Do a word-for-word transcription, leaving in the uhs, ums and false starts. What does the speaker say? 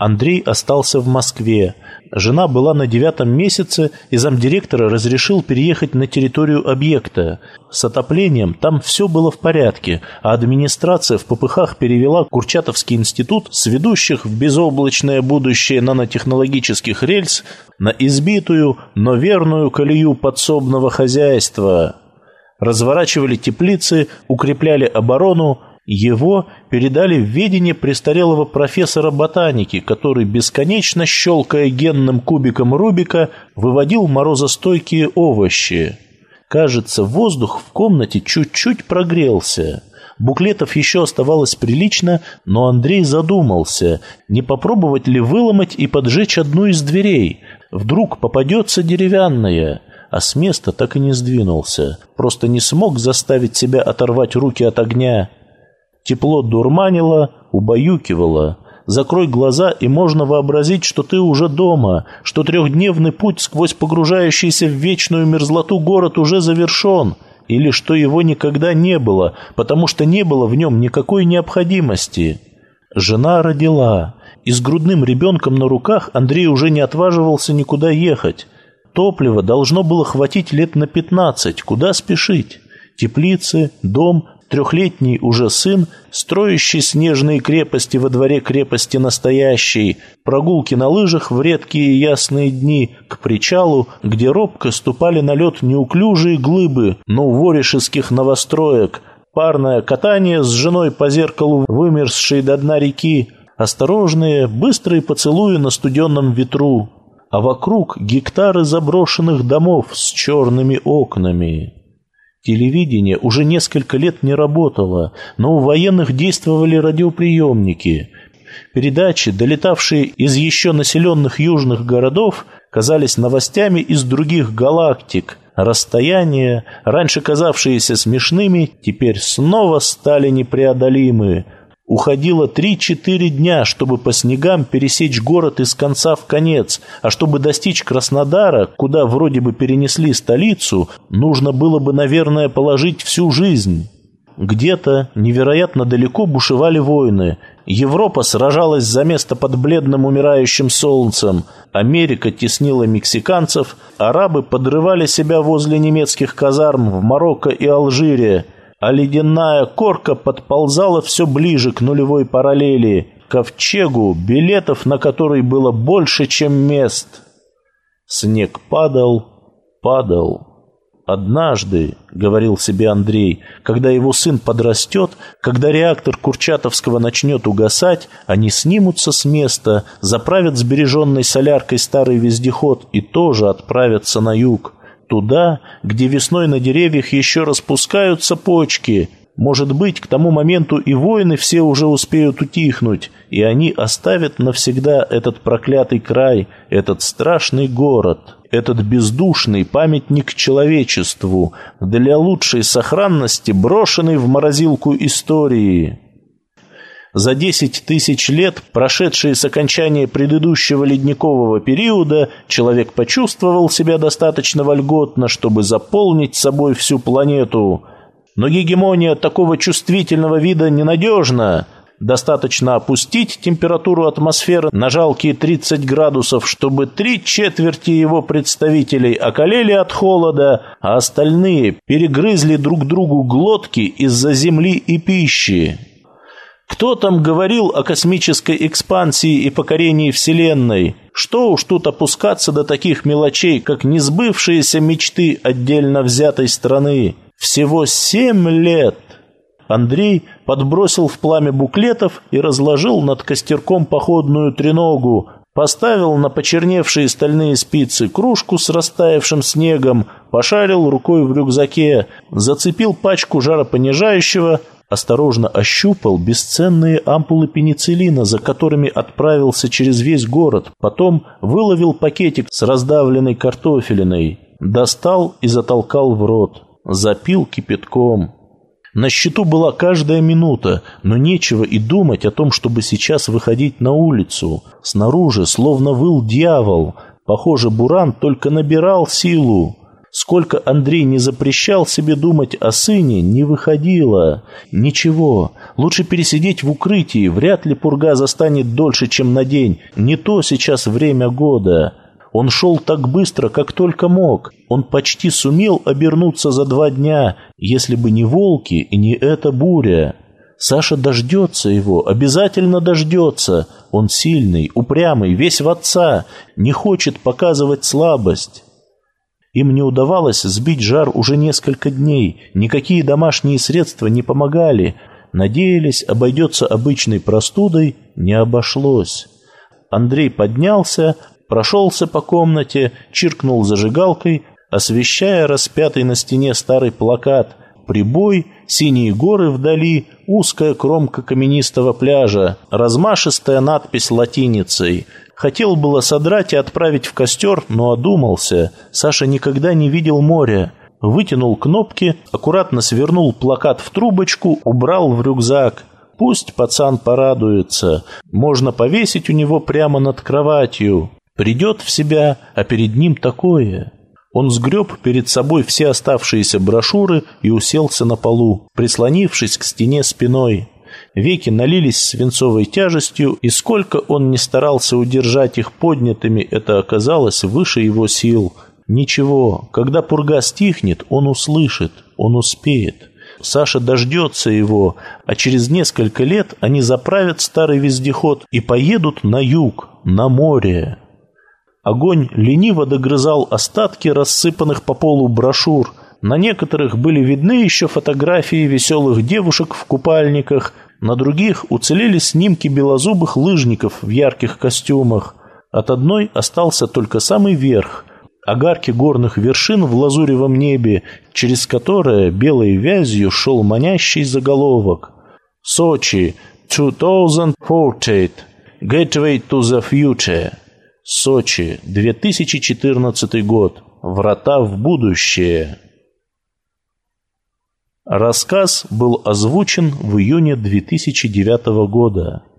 Андрей остался в Москве. Жена была на девятом месяце, и замдиректора разрешил переехать на территорию объекта. С отоплением там все было в порядке, а администрация в попыхах перевела Курчатовский институт с ведущих в безоблачное будущее нанотехнологических рельс на избитую, но верную колею подсобного хозяйства. Разворачивали теплицы, укрепляли оборону. Его передали в ведение престарелого профессора ботаники, который, бесконечно щелкая генным кубиком Рубика, выводил морозостойкие овощи. Кажется, воздух в комнате чуть-чуть прогрелся. Буклетов еще оставалось прилично, но Андрей задумался, не попробовать ли выломать и поджечь одну из дверей. Вдруг попадется деревянная, а с места так и не сдвинулся. Просто не смог заставить себя оторвать руки от огня. Тепло дурманило, убаюкивало. Закрой глаза, и можно вообразить, что ты уже дома, что трехдневный путь сквозь погружающийся в вечную мерзлоту город уже завершен, или что его никогда не было, потому что не было в нем никакой необходимости. Жена родила, и с грудным ребенком на руках Андрей уже не отваживался никуда ехать. Топлива должно было хватить лет на пятнадцать, куда спешить? Теплицы, дом, трехлетний уже сын, строящий снежные крепости во дворе крепости настоящей, прогулки на лыжах в редкие ясные дни к причалу, где робко ступали на лед неуклюжие глыбы нововоришеских новостроек, парное катание с женой по зеркалу вымерзшей до дна реки, осторожные, быстрые поцелуи на студенном ветру, а вокруг гектары заброшенных домов с черными окнами. Телевидение уже несколько лет не работало, но у военных действовали радиоприемники. Передачи, долетавшие из еще населенных южных городов, казались новостями из других галактик. Расстояния, раньше казавшиеся смешными, теперь снова стали непреодолимы. Уходило три-четыре дня, чтобы по снегам пересечь город из конца в конец, а чтобы достичь Краснодара, куда вроде бы перенесли столицу, нужно было бы, наверное, положить всю жизнь. Где-то невероятно далеко бушевали войны. Европа сражалась за место под бледным умирающим солнцем, Америка теснила мексиканцев, арабы подрывали себя возле немецких казарм в Марокко и Алжире, а ледяная корка подползала все ближе к нулевой параллели, ковчегу, билетов на который было больше, чем мест. Снег падал, падал. «Однажды, — говорил себе Андрей, — когда его сын подрастет, когда реактор Курчатовского начнет угасать, они снимутся с места, заправят сбереженной соляркой старый вездеход и тоже отправятся на юг. Туда, где весной на деревьях еще распускаются почки. Может быть, к тому моменту и войны все уже успеют утихнуть, и они оставят навсегда этот проклятый край, этот страшный город, этот бездушный памятник человечеству, для лучшей сохранности брошенный в морозилку истории». За десять тысяч лет, прошедшие с окончания предыдущего ледникового периода, человек почувствовал себя достаточно вольготно, чтобы заполнить собой всю планету. Но гегемония такого чувствительного вида ненадежна. Достаточно опустить температуру атмосферы на жалкие тридцать градусов, чтобы три четверти его представителей околели от холода, а остальные перегрызли друг другу глотки из-за земли и пищи. Кто там говорил о космической экспансии и покорении Вселенной? Что уж тут опускаться до таких мелочей, как несбывшиеся мечты отдельно взятой страны? Всего семь лет! Андрей подбросил в пламя буклетов и разложил над костерком походную треногу, поставил на почерневшие стальные спицы кружку с растаявшим снегом, пошарил рукой в рюкзаке, зацепил пачку жаропонижающего, осторожно ощупал бесценные ампулы пенициллина, за которыми отправился через весь город, потом выловил пакетик с раздавленной картофелиной, достал и затолкал в рот, запил кипятком. На счету была каждая минута, но нечего и думать о том, чтобы сейчас выходить на улицу. Снаружи словно выл дьявол. Похоже, буран только набирал силу. Сколько Андрей не запрещал себе думать о сыне, не выходило. Ничего, лучше пересидеть в укрытии, вряд ли пурга застанет дольше, чем на день. Не то сейчас время года. Он шел так быстро, как только мог. Он почти сумел обернуться за два дня, если бы не волки и не эта буря. Саша дождется его, обязательно дождется. Он сильный, упрямый, весь в отца, не хочет показывать слабость. Им не удавалось сбить жар уже несколько дней, никакие домашние средства не помогали. Надеялись, обойдется обычной простудой, не обошлось. Андрей поднялся, прошелся по комнате, чиркнул зажигалкой, освещая распятый на стене старый плакат «Прибой», «Синие горы вдали», узкая кромка каменистого пляжа, размашистая надпись латиницей. Хотел было содрать и отправить в костер, но одумался. Саша никогда не видел моря. Вытянул кнопки, аккуратно свернул плакат в трубочку, убрал в рюкзак. Пусть пацан порадуется. Можно повесить у него прямо над кроватью. Придет в себя, а перед ним такое. Он сгреб перед собой все оставшиеся брошюры и уселся на полу, прислонившись к стене спиной. Веки налились свинцовой тяжестью, и сколько он ни старался удержать их поднятыми, это оказалось выше его сил. Ничего, когда пурга стихнет, он услышит, он успеет. Саша дождется его, а через несколько лет они заправят старый вездеход и поедут на юг, на море. Огонь лениво догрызал остатки рассыпанных по полу брошюр. На некоторых были видны еще фотографии веселых девушек в купальниках, на других уцелели снимки белозубых лыжников в ярких костюмах. От одной остался только самый верх, огарки горных вершин в лазуревом небе, через которое белой вязью шел манящий заголовок. «Сочи, две тысячи четырнадцать, Gateway to the Future». Сочи, две тысячи четырнадцатый год. Врата в будущее. Рассказ был озвучен в июне две тысячи девятого года.